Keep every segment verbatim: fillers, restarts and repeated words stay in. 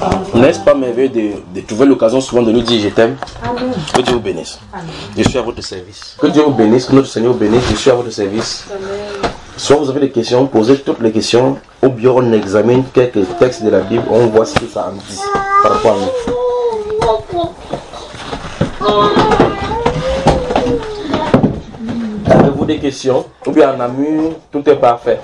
N'est-ce pas merveilleux de, de trouver l'occasion souvent de nous dire je t'aime? Que Dieu vous bénisse. Amen. Je suis à votre service. Que Dieu vous bénisse, que notre Seigneur vous bénisse. Je suis à votre service. Amen. Soit vous avez des questions, posez toutes les questions, ou bien on examine quelques textes de la Bible, on voit ce que ça en dit par rapport à nous. Avez-vous des questions? Ou bien en Namur, tout est parfait.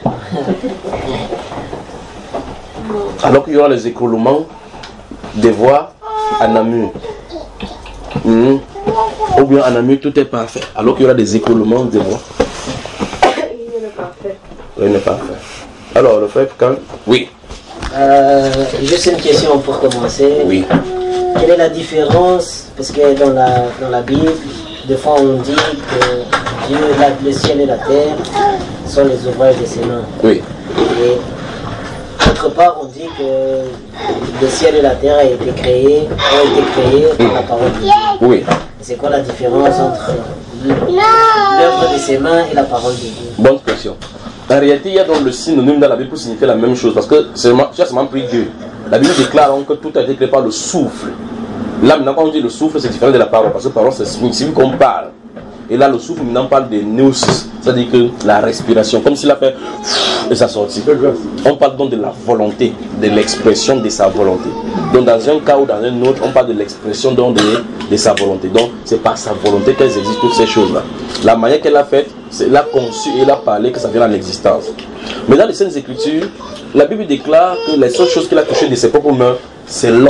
Alors qu'il y aura les écroulements des voix à Namur. Mmh. Ou bien à Namur, tout est parfait. Alors qu'il y aura des écroulements des voix. Il n'est pas parfait. Il n'est pas parfait. Alors, le frère, quand... Oui. Euh, juste une question pour commencer. Oui. Quelle est la différence? Parce que dans la, dans la Bible, des fois on dit que Dieu, la, le ciel et la terre sont les ouvrages de ses mains. Oui. Et d'autre part, on dit que le ciel et la terre ont été créés, ont été créés par la parole de Dieu. Oui. C'est quoi la différence entre l'œuvre de ses mains et la parole de Dieu? Bonne question. En réalité, il y a donc le synonyme dans la Bible pour signifier la même chose. Parce que c'est seulement pris Dieu. La Bible déclare donc que tout a été créé par le souffle. Là, maintenant, quand on dit le souffle, c'est différent de la parole. Parce que la parole, c'est signifie qu'on parle. Et là, le souffle, maintenant, parle de neusis. C'est-à-dire que la respiration, comme s'il a fait et ça sortit. On parle donc de la volonté, de l'expression de sa volonté. Donc, dans un cas ou dans un autre, on parle de l'expression de, de sa volonté. Donc, c'est par sa volonté qu'elles existent, toutes ces choses-là. La manière qu'elle a faite, c'est elle a conçu et elle a parlé que ça vient en existence. Mais dans les Saintes Écritures, la Bible déclare que les seules choses qu'il a touchées de ses propres mains, c'est l'homme.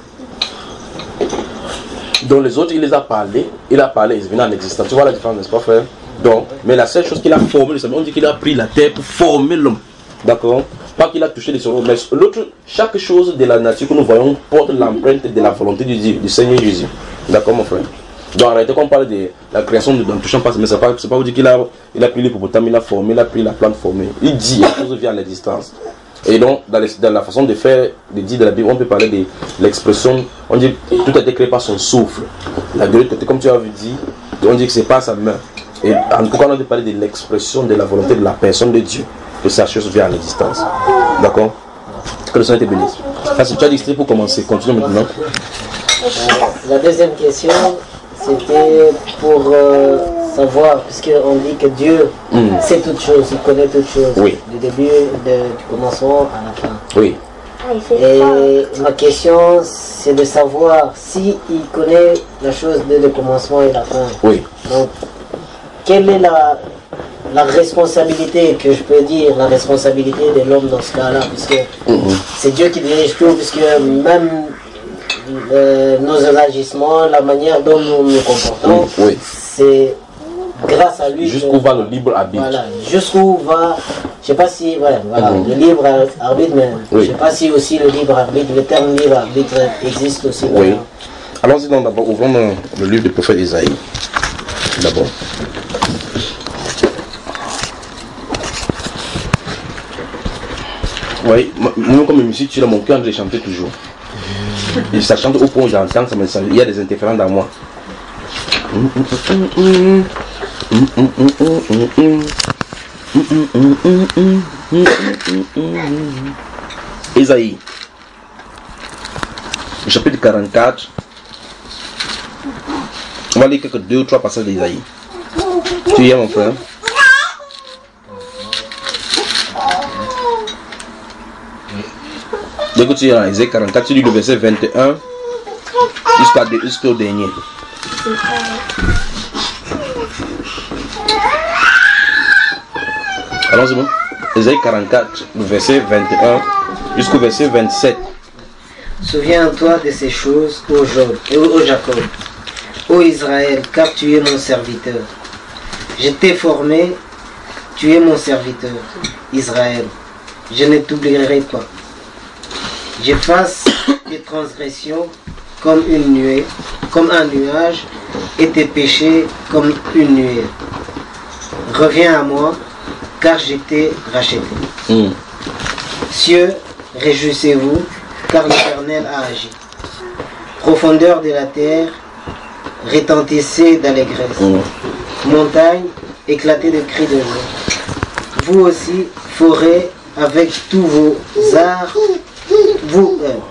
Donc les autres, il les a parlé, il a parlé, ils viennent en existence. Tu vois la différence, n'est-ce pas, frère? Donc, mais la seule chose qu'il a formé, on dit qu'il a pris la terre pour former l'homme. D'accord? Pas qu'il a touché les choses, mais l'autre, chaque chose de la nature que nous voyons porte l'empreinte de la volonté du, du Seigneur Jésus. D'accord, mon frère? Donc en réalité, quand on parle de la création de, dans touchant pas, mais c'est pas, c'est pas vous dire qu'il a, il a pris l'hippopotame, il a formé, il a pris la plante formée. Il dit, la chose vient à l'existence. Et donc, dans, les, dans la façon de faire, de dire de la Bible, on peut parler de l'expression, on dit tout a été créé par son souffle. La vérité, comme tu as dit, on dit que c'est pas sa main. Et en tout cas, on peut parler de l'expression de la volonté de la personne de Dieu, que sa chose vient à l'existence. D'accord? Que le Seigneur te bénisse. Ça, c'est tu as dit pour commencer. Continue maintenant. Euh, la deuxième question, c'était pour euh, savoir, puisqu'on dit que Dieu mm. sait toutes choses, il connaît toutes choses, oui. du début, de, du commencement à la fin. Oui. Et ma question, c'est de savoir s'il connaît la chose dès le commencement et la fin. Oui. Donc, quelle est la, la responsabilité, que je peux dire, la responsabilité de l'homme dans ce cas-là, puisque mm-hmm. c'est Dieu qui dirige tout, puisque même Euh, nos agissements, la manière dont nous nous comportons, oui. c'est grâce à lui. Jusqu'où va le libre arbitre. Voilà, jusqu'où va, je sais pas si, ouais, voilà, mmh. le libre arbitre, mais oui. je sais pas si aussi le libre arbitre, le terme libre arbitre existe aussi. Oui. Allons-y donc d'abord, ouvrons le, le livre du prophète Isaïe. D'abord. Oui, moi comme musique, tu as mon cœur, j'ai chanté toujours. Et ça chante au point où j'entends, il y a des interférences dans moi. Isaïe, chapitre quarante-quatre. On va lire quelques deux ou trois passages d'Isaïe. Tu y es, mon frère? Dès que tu es dans Isaïe quarante-quatre, tu lis le verset vingt et un jusqu'au dernier. Allons-y, bon. Isaïe quarante-quatre, le verset vingt et un jusqu'au verset vingt-sept. Souviens-toi de ces choses, ô Job et ô Jacob, ô Israël, car tu es mon serviteur. Je t'ai formé, tu es mon serviteur, Israël. Je ne t'oublierai pas. J'efface tes transgressions comme une nuée, comme un nuage, et tes péchés comme une nuée. Reviens à moi, car je t'ai racheté. Mm. Cieux, réjouissez-vous, car l'Éternel a agi. Profondeur de la terre, retentissez d'allégresse. Mm. Montagne, éclatez de cris de joie. Vous aussi, forêt, avec tous vos arts, vous, euh,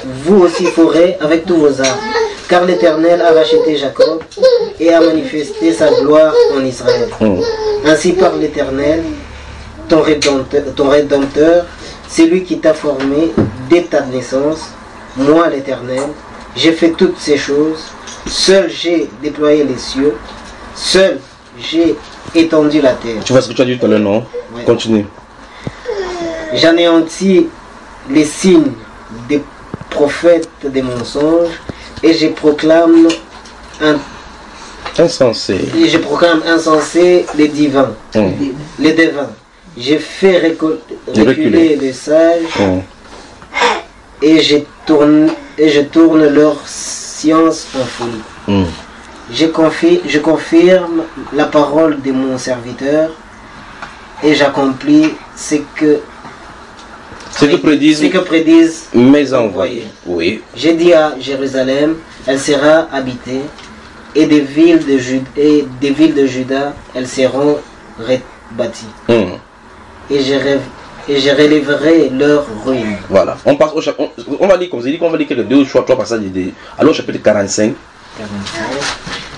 vous aussi ferez avec tous vos âmes. Car l'Éternel a racheté Jacob et a manifesté sa gloire en Israël. Mm. Ainsi parle l'Éternel, ton rédempteur, ton rédempteur, c'est lui qui t'a formé dès ta naissance. Moi, l'Éternel, j'ai fait toutes ces choses. Seul j'ai déployé les cieux. Seul j'ai étendu la terre. Tu vois ce que tu as dit tout à l'heure, non? Ouais. Continue. J'anéantis les signes des prophètes des mensonges et je proclame un insensé. Et je proclame insensé les divins, mmh. les devins. J'ai fait reculer, reculer les sages mmh. et, je tourne, et je tourne leur science en folie. Mmh. Je, confie, je confirme la parole de mon serviteur et j'accomplis ce que Ce que prédisent, ce que prédisent mes envoyés. Oui. J'ai dit à Jérusalem, elle sera habitée, et des villes de Juda, et des villes de Juda, elles seront rebâties. Mm. Et je rêve, et je relèverai leurs ruines. Voilà. On passe au chapitre. On, on va lire comme ça. On va lire quelques deux ou trois passages de. Alors au chapitre quarante-cinq. quarante-cinq.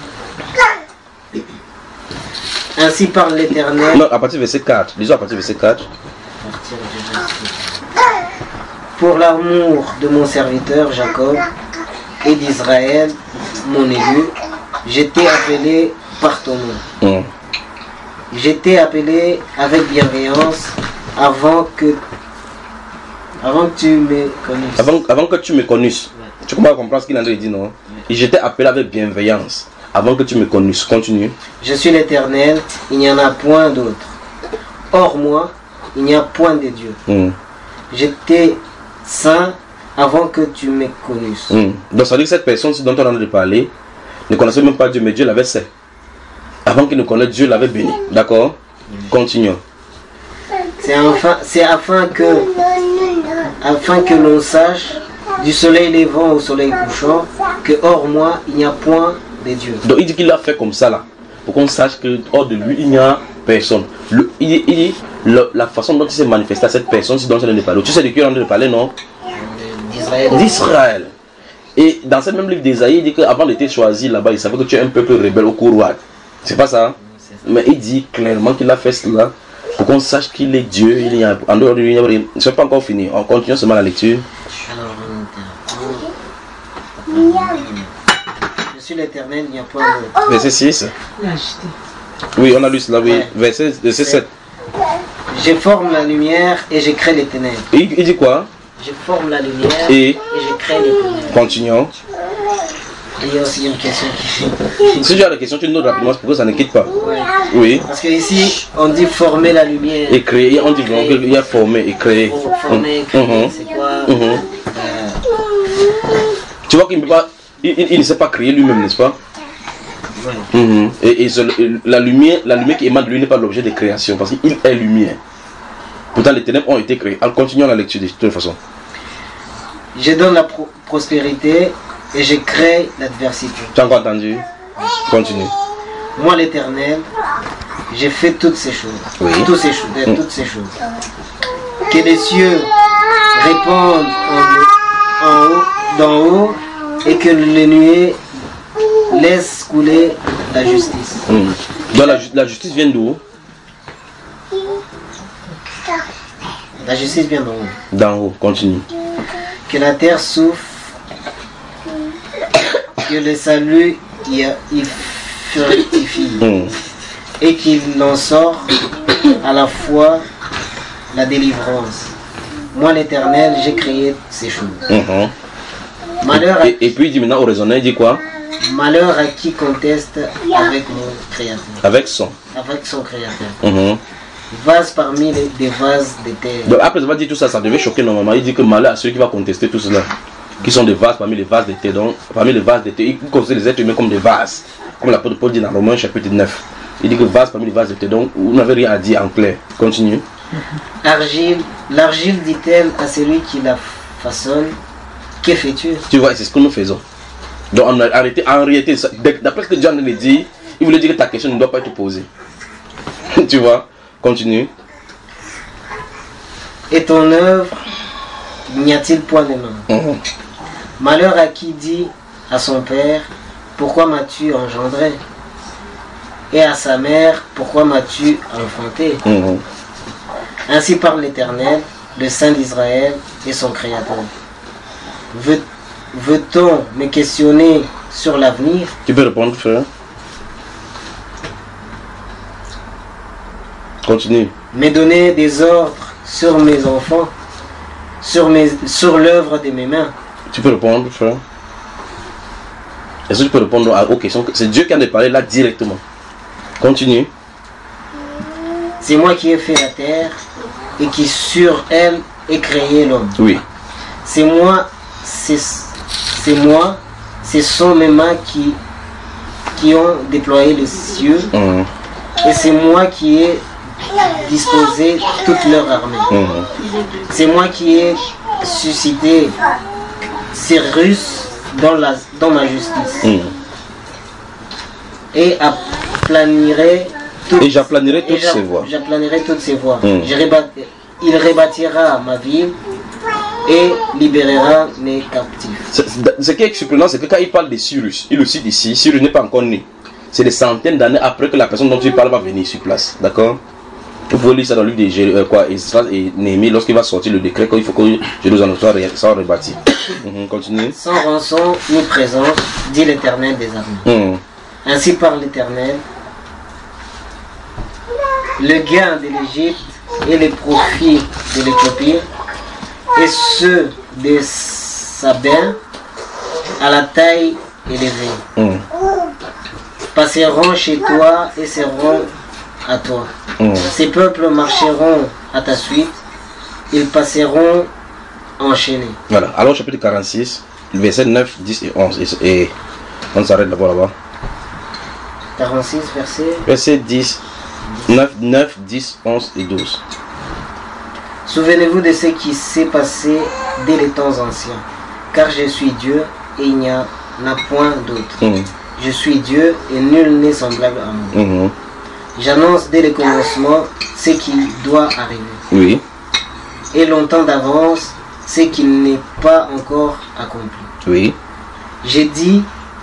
Ainsi parle l'Éternel. Non, à partir du verset quatre. Disons à partir du verset quatre. À partir du verset. Pour l'amour de mon serviteur Jacob et d'Israël, mon élu, j'étais appelé par ton nom. Mm. J'étais appelé avec bienveillance avant que, avant que tu me connaisses. Avant, avant que tu me connaisses. Ouais. Tu commences à comprendre ce qu'il en a dit, non? Et j'étais appelé avec bienveillance avant que tu me connaisses. Continue. Je suis l'Éternel, il n'y en a point d'autre. Hors moi, il n'y a point de Dieu. Mm. J'étais saint avant que tu me connaisses. Mm. Donc ça veut dire que cette personne dont on a entendu parler ne connaissait même pas Dieu, mais Dieu l'avait fait. Avant qu'il ne connaisse Dieu, l'avait béni. D'accord? Mm. Continuons. C'est enfin, c'est afin que, afin que l'on sache du soleil levant au soleil couchant que hors moi il n'y a point de Dieu. Donc il dit qu'il l'a fait comme ça là, pour qu'on sache que hors de lui il n'y a personne. Le, il dit, il dit le, la façon dont il s'est manifesté à cette personne, c'est dont il a parlé. Tu sais de qui il a parlé, non? D'Israël. D'Israël. Et dans ce même livre d'Ésaïe, il dit qu'avant d'être choisi là-bas, il savait que tu es un peuple rebelle au couloir. C'est pas ça? Mais il dit clairement qu'il a fait cela pour qu'on sache qu'il est Dieu. Il y a, en dehors de lui, il n'est pas encore fini. On continue seulement la lecture. Je suis l'Éternel, il n'y a pas de... Verset six. Oui, on a lu cela, oui. Ouais. Verset, verset sept. Je forme la lumière et je crée les ténèbres. Il, il dit quoi? Je forme la lumière et, et je crée les ténèbres. Continuons. Il y a aussi une question qui... Si tu as la question, tu notes rapidement pour que ça ne quitte pas. Ouais. Oui. Parce que ici, on dit former la lumière. Et créer, on dit créer. Il y a former et créer. Former, créer, mm-hmm. C'est quoi? Mm-hmm. euh... Tu vois qu'il ne peut pas... Il, il, il ne sait pas créer lui-même, n'est-ce pas? Ouais. Mm-hmm. Et, et, ce, et la, lumière, la lumière qui émane de lui n'est pas l'objet de création, parce qu'il est lumière. Pourtant, les ténèbres ont été créées. En continuant la lecture de toute façon. Je donne la pro prospérité et je crée l'adversité. Tu as encore entendu? Continue. Moi, l'Éternel, j'ai fait toutes ces choses. Oui. Toutes ces choses. Mm. Toutes ces choses. Que les cieux répandent en, en haut, d'en haut, et que les nuées laissent couler la justice. Mm. Donc la, la justice vient d'où? La justice vient d'en haut. D'en haut, continue. Que la terre souffre, que le salut il, il fructifie, mm. et qu'il en sort à la fois la délivrance. Moi, l'Éternel, j'ai créé ces choses. Mm-hmm. Malheur et, et, et puis il dit maintenant au raisonnement, il dit quoi? Malheur à qui conteste avec mon créateur. Avec son. Avec son créateur. Mm-hmm. Vase parmi les des vases de terre. Donc après avoir dit tout ça, ça devait choquer normalement. Il dit que malheur à ceux qui vont contester tout cela, qui sont des vases parmi les vases de terre. Donc parmi les vases de terre, il considère les êtres humains comme des vases, comme l'apôtre Paul dit dans Romains chapitre neuf. Il dit que vase parmi les vases de terre. Donc vous n'avez rien à dire en clair. Continue. Argile, l'argile dit-elle à celui qui la façonne, que fais-tu? Tu vois, c'est ce que nous faisons. Donc on a arrêté, en réalité, d'après ce que John le dit, il voulait dire que ta question ne doit pas être posée. Tu vois? Continue. Et ton œuvre, n'y a-t-il point de main? Mmh. Malheur à qui dit à son père, pourquoi m'as-tu engendré? Et à sa mère, pourquoi m'as-tu enfanté? Mhm. Ainsi parle l'Éternel, le Saint d'Israël et son Créateur. Veut- Veut-on me questionner sur l'avenir? Tu peux répondre, frère. Continue. Me donner des ordres sur mes enfants, sur, mes, sur l'œuvre de mes mains? Tu peux répondre, frère. Est-ce que tu peux répondre à- aux questions? C'est Dieu qui a de parler là directement. Continue. C'est moi qui ai fait la terre et qui sur elle ai créé l'homme. Oui. C'est moi, c'est c'est moi, ce sont mes mains qui, qui ont déployé les cieux Mhm. et c'est moi qui ai disposé toute leur armée. Mhm. C'est moi qui ai suscité Cyrus dans, la, dans ma justice Mhm. et aplanirai toutes, Et j'aplanirai et toutes j'a- ses voies. j'aplanirai toutes ses voies. Mm. Je rebat- il rebâtira ma ville et libérera mes captifs. Ce ce qui est surprenant, c'est que quand il parle de Cyrus, il le cite ici, Cyrus n'est pas encore né. C'est des centaines d'années après que la personne dont il parle va venir sur place. D'accord? Vous pouvez lire ça dans le livre de Jé- euh, quoi, Esdras et Néhémie, lorsqu'il va sortir le décret, quand il faut que Jérusalem soit, ré- soit rebâti. Mhm, continue. Sans rançon ni présence, dit l'Éternel des armées. Mhm. Ainsi parle l'Éternel. Le gain de l'Égypte et les profits de l'Éthiopie et ceux de Sabin à la taille élevée Mhm. passeront chez toi et seront à toi. Mhm. Ces peuples marcheront à ta suite, ils passeront enchaînés. Voilà. Alors, chapitre quarante-six, versets neuf, dix et onze. Et, et on s'arrête d'abord là-bas. quarante-six, verset. Versets dix, neuf, neuf, dix, onze et douze. Souvenez-vous de ce qui s'est passé dès les temps anciens, car je suis Dieu et il n'y en a point d'autre. Mhm. Je suis Dieu et nul n'est semblable à moi. Mhm. J'annonce dès le commencement ce qui doit arriver, Oui. et longtemps d'avance ce qui n'est pas encore accompli. Oui. J'ai dit,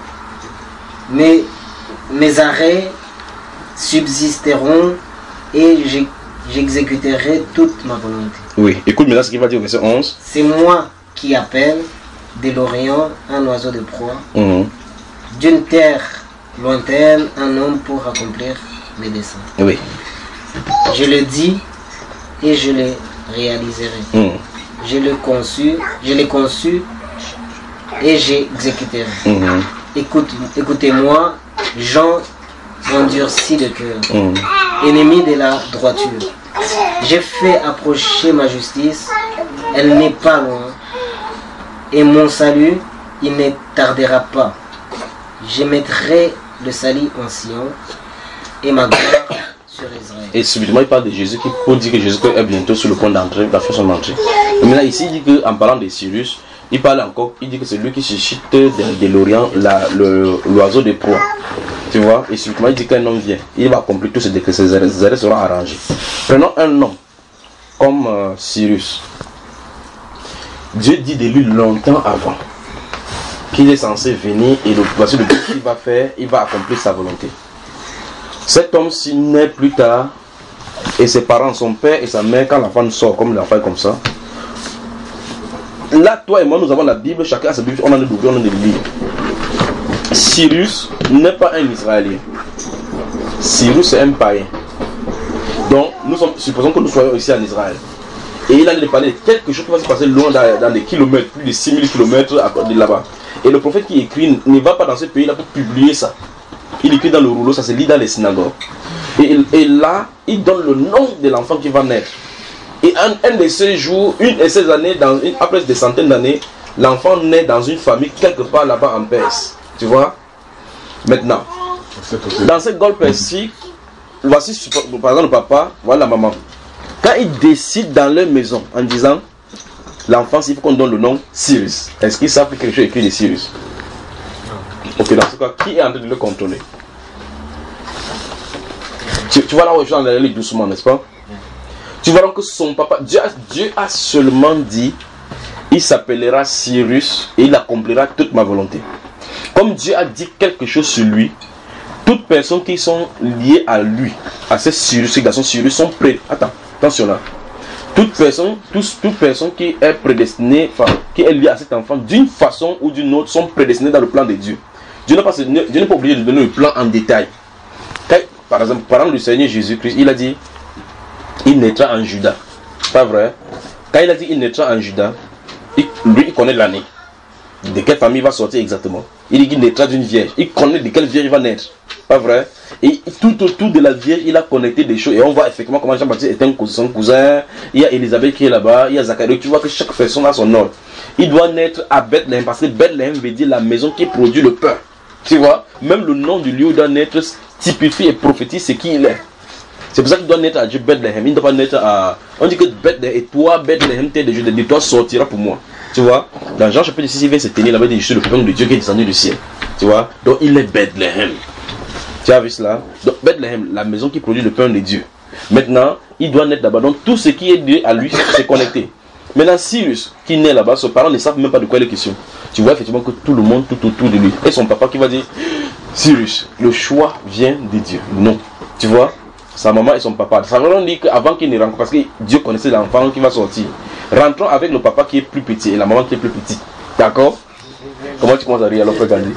mes, mes arrêts subsisteront et j'ex- j'exécuterai toute ma volonté. Oui. Écoute maintenant ce qu'il va dire au verset onze. C'est moi qui appelle de l'Orient un oiseau de proie, Mhm. d'une terre lointaine un homme pour accomplir mes desseins. Oui. Je le dis et je le réaliserai. Mhm. Je le conçu, je l'ai conçu et j'exécuterai. Mhm. Écoute, écoutez-moi, gens endurcis de cœur, Mhm. ennemis de la droiture. J'ai fait approcher ma justice, elle n'est pas loin, et mon salut, il ne tardera pas. Je mettrai le salut en Sion et ma gloire sur Israël. Et subitement, il parle de Jésus qui pour dire que Jésus est bientôt sur le point d'entrer, va faire son entrée. Et maintenant, ici, il dit qu'en parlant de Cyrus, il parle encore, il dit que c'est lui qui suscite de, de l'Orient la- le- l'oiseau de proie. Tu vois? Et subitement, il dit qu'un homme vient. Il va accomplir tout ce que ses arrêts, ses arrêts seront arrangés. Prenons un homme comme euh, Cyrus. Dieu dit de lui longtemps avant qu'il est censé venir et le, voici le but qu'il va faire, il va accomplir sa volonté. Cet homme-ci naît plus tard et ses parents, son père et sa mère, quand l'enfant sort, comme l'enfant est comme ça. Là, toi et moi, nous avons la Bible, chacun a sa Bible, on en a d'ouvrir, on en a de lire. Cyrus n'est pas un Israélien. Cyrus c'est un païen. Donc, nous sommes, supposons que nous soyons ici en Israël. Et il a de parler de quelque chose qui va se passer loin dans, dans des kilomètres, plus de six mille kilomètres de là-bas. Et le prophète qui écrit ne va pas dans ce pays-là pour publier ça. Il écrit dans le rouleau, ça se lit dans les synagogues. Et, et là, il donne le nom de l'enfant qui va naître. Et un, un de ces jours, une de ces années, dans une, après des centaines d'années, l'enfant naît dans une famille quelque part là-bas en Perse. Tu vois? Maintenant, dans ce golfe persique, voici par exemple le papa, voilà la maman. Quand ils décident dans leur maison en disant l'enfant, il faut qu'on donne le nom Cyrus. Est-ce qu'ils savent que quelque chose est écrit de Cyrus? Ok, dans ce cas, qui est en train de le contrôler? Tu, tu vois là où je suis en train d'aller doucement, n'est-ce pas? Tu vois donc que son papa, Dieu a, Dieu a seulement dit, il s'appellera Cyrus et il accomplira toute ma volonté. Comme Dieu a dit quelque chose sur lui, toutes personnes qui sont liées à lui, à ce Cyrus, ces garçons Cyrus sont prêts. Attends, attention là. Toute personne, tous, toute personne qui est prédestinée, enfin, qui est liée à cet enfant, d'une façon ou d'une autre, sont prédestinées dans le plan de Dieu. Dieu n'est pas, Dieu n'est pas obligé de donner le plan en détail. Quand, par exemple, parlant du Seigneur Jésus-Christ, il a dit, il naîtra en Juda. Pas vrai? Quand il a dit, il naîtra en Juda, il, lui, il connaît l'année. De quelle famille il va sortir exactement. Il dit qu'il naîtra d'une vierge. Il connaît de quelle vierge il va naître. Pas vrai? Et tout autour de la vierge, il a connecté des choses. Et on voit effectivement comment Jean-Baptiste est un cousin, son cousin. Il y a Élisabeth qui est là-bas. Il y a Zacharie. Tu vois que chaque personne a son ordre. Il doit naître à Bethléem. Parce que Bethléem veut dire la maison qui produit le pain. Tu vois? Même le nom du lieu doit naître, typifie et prophétise ce qu'il est. C'est pour ça qu'il doit naître à Dieu Bethléem. Il ne doit pas naître à... On dit que Bethléem, et toi Bethléem, t'es de Dieu, de toi sortira pour moi. Tu vois, dans Jean chapitre six, il vient se tenir là-bas, il dit, je suis le pain de Dieu qui est descendu du ciel. Tu vois, donc il est Bethléem. Tu as vu cela? Donc Bethléem, la maison qui produit le pain de Dieu. Maintenant, il doit naître là-bas. Donc tout ce qui est lié à lui, c'est connecté. Maintenant, Cyrus, qui naît là-bas, ses parents ne savent même pas de quoi il est question. Tu vois effectivement que tout le monde, tout autour de lui. Et son papa qui va dire, Cyrus, le choix vient de Dieu. Non. Tu vois, sa maman et son papa. Ça veut dire qu'avant qu'il ne rencontre, parce que Dieu connaissait l'enfant qui va sortir. Rentrons avec le papa qui est plus petit et la maman qui est plus petite. D'accord? Comment tu commences à rire alors, frère Gandhi?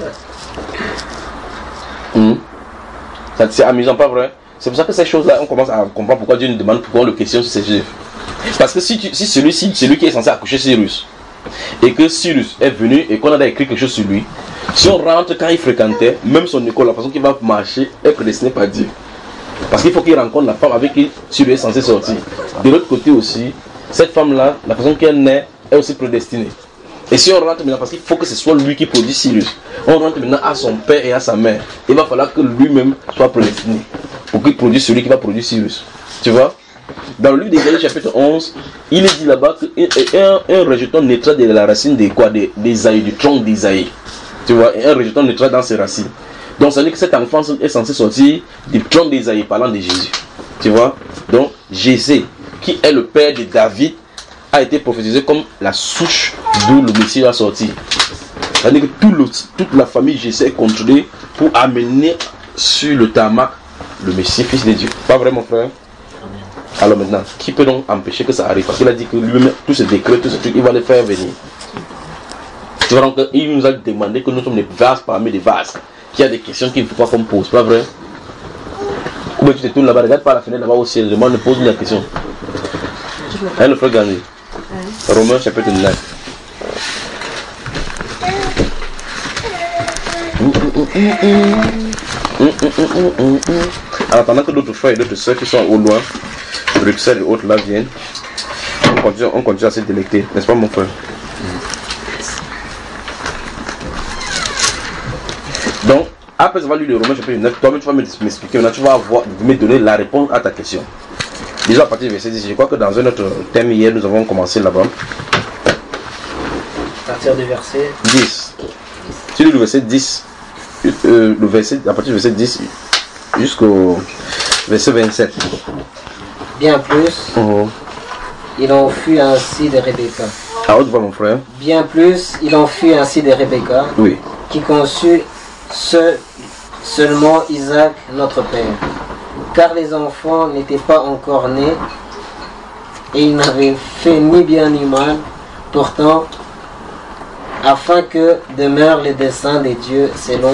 hmm. C'est amusant, pas vrai? C'est pour ça que ces choses-là, on commence à comprendre pourquoi Dieu nous demande, pourquoi on le questionne sur ces choses. Parce que si, tu, si celui-ci, celui qui est censé accoucher Cyrus, et que Cyrus est venu et qu'on a écrit quelque chose sur lui, si on rentre quand il fréquentait, même son école, la façon qu'il va marcher est prédestinée par Dieu. Parce qu'il faut qu'il rencontre la femme avec qui Cyrus est censé sortir. De l'autre côté aussi, cette femme-là, la façon qu'elle naît, est aussi prédestinée. Et si on rentre maintenant, parce qu'il faut que ce soit lui qui produit Cyrus, on rentre maintenant à son père et à sa mère. Il va falloir que lui-même soit prédestiné pour qu'il produise celui qui va produire Cyrus. Tu vois? Dans le livre d'Ésaïe chapitre onze, il est dit là-bas qu'un un rejeton naîtra de la racine de quoi? D'Ésaïe, du tronc d'Ésaïe. Tu vois? Et un rejeton naîtra dans ses racines. Donc ça veut dire que cet enfant est censé sortir du tronc d'Ésaïe parlant de Jésus. Tu vois? Donc Jésé, qui est le père de David, a été prophétisé comme la souche d'où le Messie va sortir. C'est-à-dire que tout le, toute la famille Jésé est contrôlée pour amener sur le tarmac le Messie, fils de Dieu. Pas vrai, mon frère? Alors maintenant, qui peut donc empêcher que ça arrive? Parce qu'il a dit que lui-même, tous ces décrets, tous ces trucs, il va les faire venir. Tu vois donc, il nous a demandé que nous sommes des vases parmi des vases. Qu'il y a des questions qu'il ne faut pas qu'on pose, pas vrai? Ou tu te tournes là-bas, regarde par la fenêtre là-bas au ciel, demande, pose une question. Hein, le frère Gandhi? Romains chapitre neuf. Alors pendant que d'autres frères et d'autres soeurs qui sont au loin, Bruxelles et autres là viennent, on continue, on continue à se délecter, n'est-ce pas mon frère? Donc, après avoir lu le Romains chapitre neuf, toi-même tu vas m'expliquer, maintenant tu vas avoir, me donner la réponse à ta question. Déjà à partir du verset dix, je crois que dans un autre thème hier, nous avons commencé là-bas. À partir du verset dix. Tu lis le verset dix, euh, le verset, à partir du verset dix jusqu'au verset vingt-sept. Bien plus, Uh-huh. il en fut ainsi de Rebecca. À haute voix, mon frère. Bien plus, il en fut ainsi de Rebecca, Oui. qui conçut seul, seulement Isaac, notre père. Car les enfants n'étaient pas encore nés, et ils n'avaient fait ni bien ni mal, pourtant, afin que demeure le dessein de Dieu selon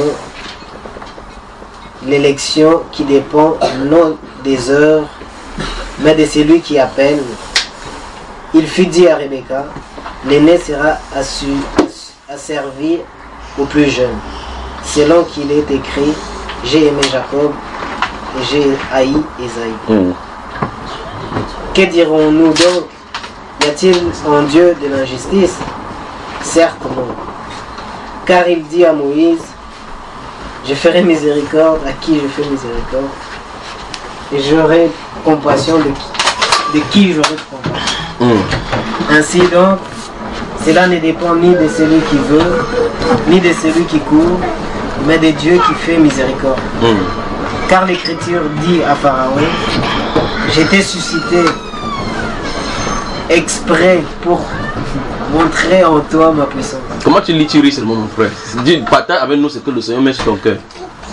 l'élection qui dépend non des heures, mais de celui qui appelle. Il fut dit à Rebecca, l'aîné sera assu, asservi au plus jeune, selon qu'il est écrit, j'ai aimé Jacob et j'ai haï Esaïe. Mm. Que dirons-nous donc? Y a-t-il en Dieu de l'injustice? Certes non. Car il dit à Moïse, je ferai miséricorde à qui je fais miséricorde, et j'aurai compassion de qui, de qui j'aurai compassion. Mm. Ainsi donc, cela ne dépend ni de celui qui veut, ni de celui qui court, mais de Dieu qui fait miséricorde. Mm. Car l'Écriture dit à Pharaon, j'étais suscité exprès pour montrer en toi ma puissance. Comment tu lis, tu ris seulement, mon frère? Dis, partage avec nous ce que le Seigneur met sur ton cœur.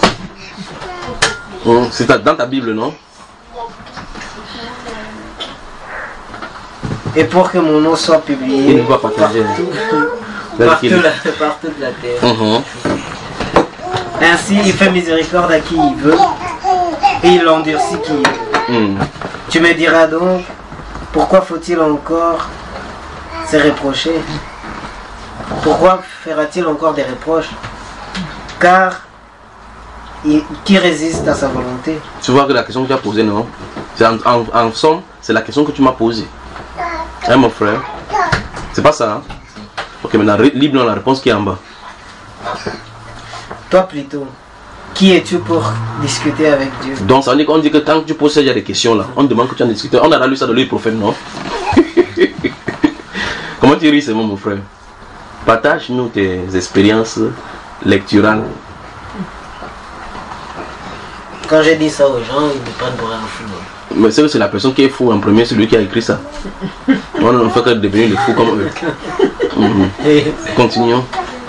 Hum, c'est dans ta Bible, non? Et pour que mon nom soit publié Il va partager. Partout, partout, la, partout de la terre. Uh-huh. Ainsi, il fait miséricorde à qui il veut et il endurcit qui il veut. Mm. Tu me diras donc, pourquoi faut-il encore se reprocher? Pourquoi fera-t-il encore des reproches? Car il, qui résiste à sa volonté? Tu vois que la question que tu as posée, non? En, en, en somme, c'est la question que tu m'as posée. Hein, mon frère? C'est pas ça, hein? Ok, maintenant, libre dans la réponse qui est en bas. Toi plutôt, qui es-tu pour discuter avec Dieu? Donc, ça veut dire qu'on dit que quand tu poses des questions là, on demande que tu en discutes. On a lu ça dans le prophète, non? Comment tu ris, c'est bon, mon frère? Partage-nous tes expériences lecturales. Quand je dis ça aux gens, ils me prennent pour un fou. Mais c'est que c'est la personne qui est fou en premier, c'est lui qui a écrit ça. On ne fait que devenir le fou comme eux. Mm-hmm. Continuons.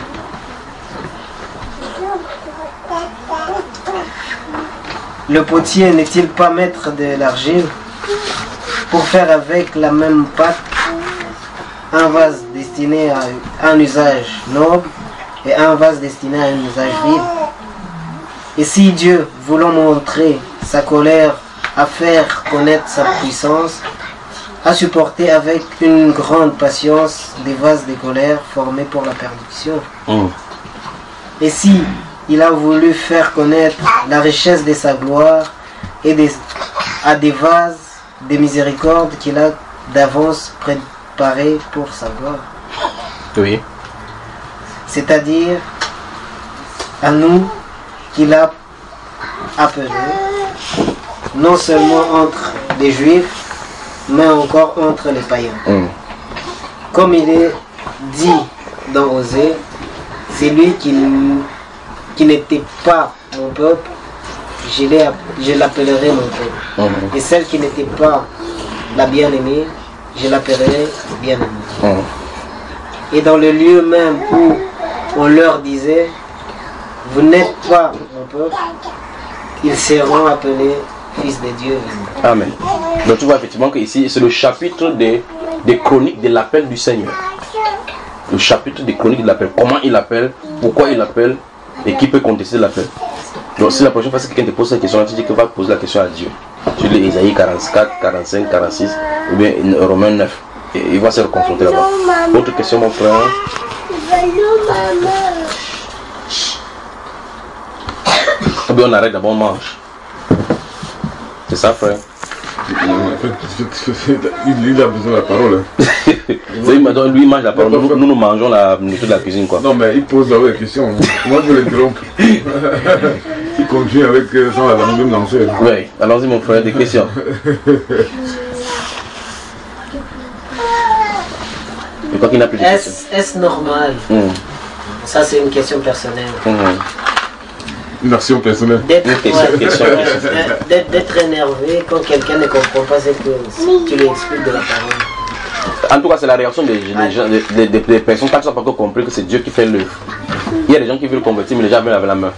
Le potier n'est-il pas maître de l'argile pour faire avec la même pâte un vase destiné à un usage noble et un vase destiné à un usage vil? Et si Dieu, voulant montrer sa colère, à faire connaître sa puissance, a supporté avec une grande patience des vases de colère formés pour la perdition. Mm. Et si il a voulu faire connaître la richesse de sa gloire et des, à des vases de miséricorde qu'il a d'avance préparés pour sa gloire. Oui. C'est-à-dire à nous qu'il a appelés, non seulement entre les Juifs, mais encore entre les païens. Mm. Comme il est dit dans Osée, c'est lui qui, qui n'était pas mon peuple, je, je l'appellerai mon peuple. Mm. Et celle qui n'était pas la bien-aimée, je l'appellerai bien-aimée. Mm. Et dans le lieu même où on leur disait, vous n'êtes pas mon peuple, ils seront appelés fils de Dieu. Amen. Donc tu vois effectivement que ici c'est le chapitre des, des chroniques de l'appel du Seigneur. Le chapitre des chroniques de l'appel. Comment il appelle, pourquoi il appelle et qui peut contester l'appel. Donc si la prochaine fois que quelqu'un te pose cette question, tu dis que va poser la question à Dieu. Tu lis Isaïe quarante-quatre, quarante-cinq, quarante-six ou bien Romains neuf. Et il va se confronter là-bas. Autre question mon frère. Ou bien on arrête d'abord on mange. C'est ça, frère. Il, il a besoin de la parole. Hein. Lui, il mange la parole. Nous, nous, nous mangeons la nourriture de la cuisine. Quoi. Non, mais il pose la vraie question. Moi, je l'interromps. Il continue avec ça, la même lancée. Oui, allons-y, mon frère, des questions. Je crois qu'il n'a plus de questions. Est-ce normal? mm. Ça, c'est une question personnelle. Mm. Une action personnelle. D'être ouais, énervé quand quelqu'un ne comprend pas ce que tu lui expliques de la parole. En tout cas, c'est la réaction des, des, gens, des, des, des personnes qui n'ont pas encore compris que c'est Dieu qui fait l'œuvre. Il y a des gens qui veulent convertir, mais les gens viennent avec la main.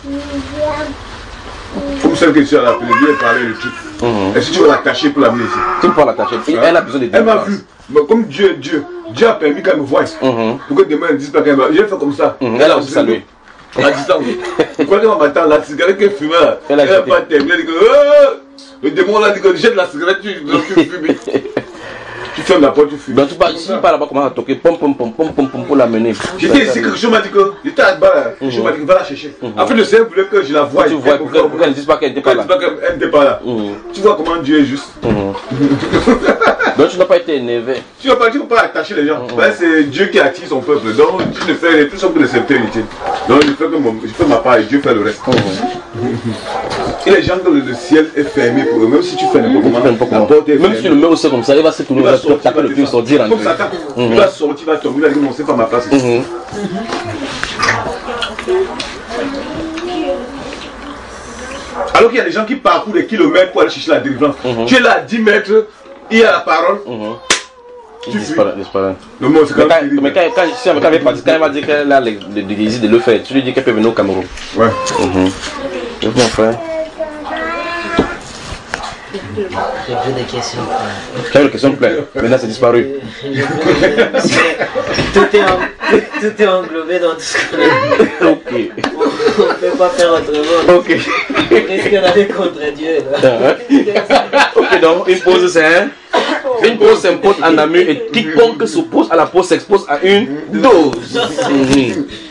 Pour celle que tu as appelée, Dieu parler le truc. Mm-hmm. Est-ce que tu vas l'attacher pour l'amener ici? Tu peux pas l'attacher. Hein? Elle a besoin de Dieu. Elle m'a vu. Comme Dieu est Dieu, Dieu a permis qu'elle me voie. Mm-hmm. Pour que demain elle ne dise pas qu'elle va. Je vais faire comme ça. Mm-hmm. Elle a aussi salué. À distance. Pourquoi quand on m'attend, la cigarette qu'elle fumait, elle n'a pas terminé. Elle dit que oh! Le démon là dit que jette la cigarette, tu, tu fumes. Tu fermes la porte, tu fumes. Donc tu parles ici, pas là-bas, comment à toquer, pom pom pom pom pom pom pour l'amener. J'étais ici, quelque chose m'a dit que j'étais à bas là. Quelque chose m'a dit que va la chercher. En fait, le Seigneur voulait que je la voie. Tu vois, pour qu'elle ne dise pas qu'elle n'était pas là. Elle n'était pas là. Tu vois comment Dieu est juste. Donc tu n'as pas été énervé. Tu ne peux pas attacher les gens. C'est Dieu qui attire son peuple. Donc tu ne fais tout ça pour le serviteur inutile. Donc je fais, que mon, je fais ma part et Dieu fait le reste. Et les gens, le, le ciel est fermé pour eux. Même si tu fais n'importe comment, la porte est fermée. Même si tu le mets aussi comme ça, il va se tourner, il va se taper le pied, sortir en comme ça. Il va sortir, il va tomber, il va dire non, c'est pas ma place. Alors qu'il y a des gens qui parcourent des kilomètres pour aller chercher la délivrance. Tu es là à dix mètres, il y a la parole. Il disparaît, disparaît. Non, moi, c'est Mais quand quand, même. mais quand, quand, si, quand elle quand elle m'a dit qu'elle a le le désir de le faire, tu lui dis qu'elle peut venir au Cameroun. Ouais. Mhm. Je veux mon frère. J'ai vu des questions. J'avais une question pleine. Maintenant, c'est disparu. Tout est, en- tout est englobé dans tout ce qu'on a. Ok. On ne peut pas faire autrement. Ok. On risque d'aller contre Dieu. Là. Ok, donc une pause c'est un. Une pause s'impose en amour et quiconque s'oppose à la pause s'expose à une dose. Mhm.